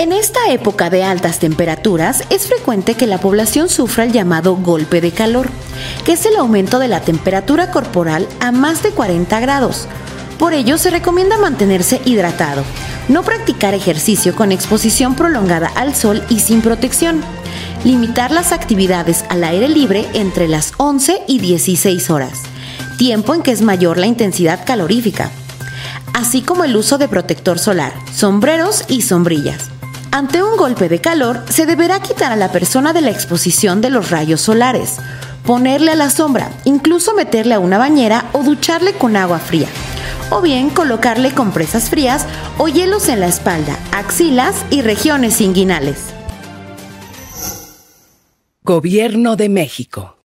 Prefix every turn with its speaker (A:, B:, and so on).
A: En esta época de altas temperaturas es frecuente que la población sufra el llamado golpe de calor, que es el aumento de la temperatura corporal a más de 40 grados. Por ello se recomienda mantenerse hidratado, no practicar ejercicio con exposición prolongada al sol y sin protección, limitar las actividades al aire libre entre las 11 y 16 horas, tiempo en que es mayor la intensidad calorífica, así como el uso de protector solar, sombreros y sombrillas. Ante un golpe de calor, se deberá quitar a la persona de la exposición de los rayos solares, ponerle a la sombra, incluso meterle a una bañera o ducharle con agua fría, o bien colocarle compresas frías o hielos en la espalda, axilas y regiones inguinales.
B: Gobierno de México.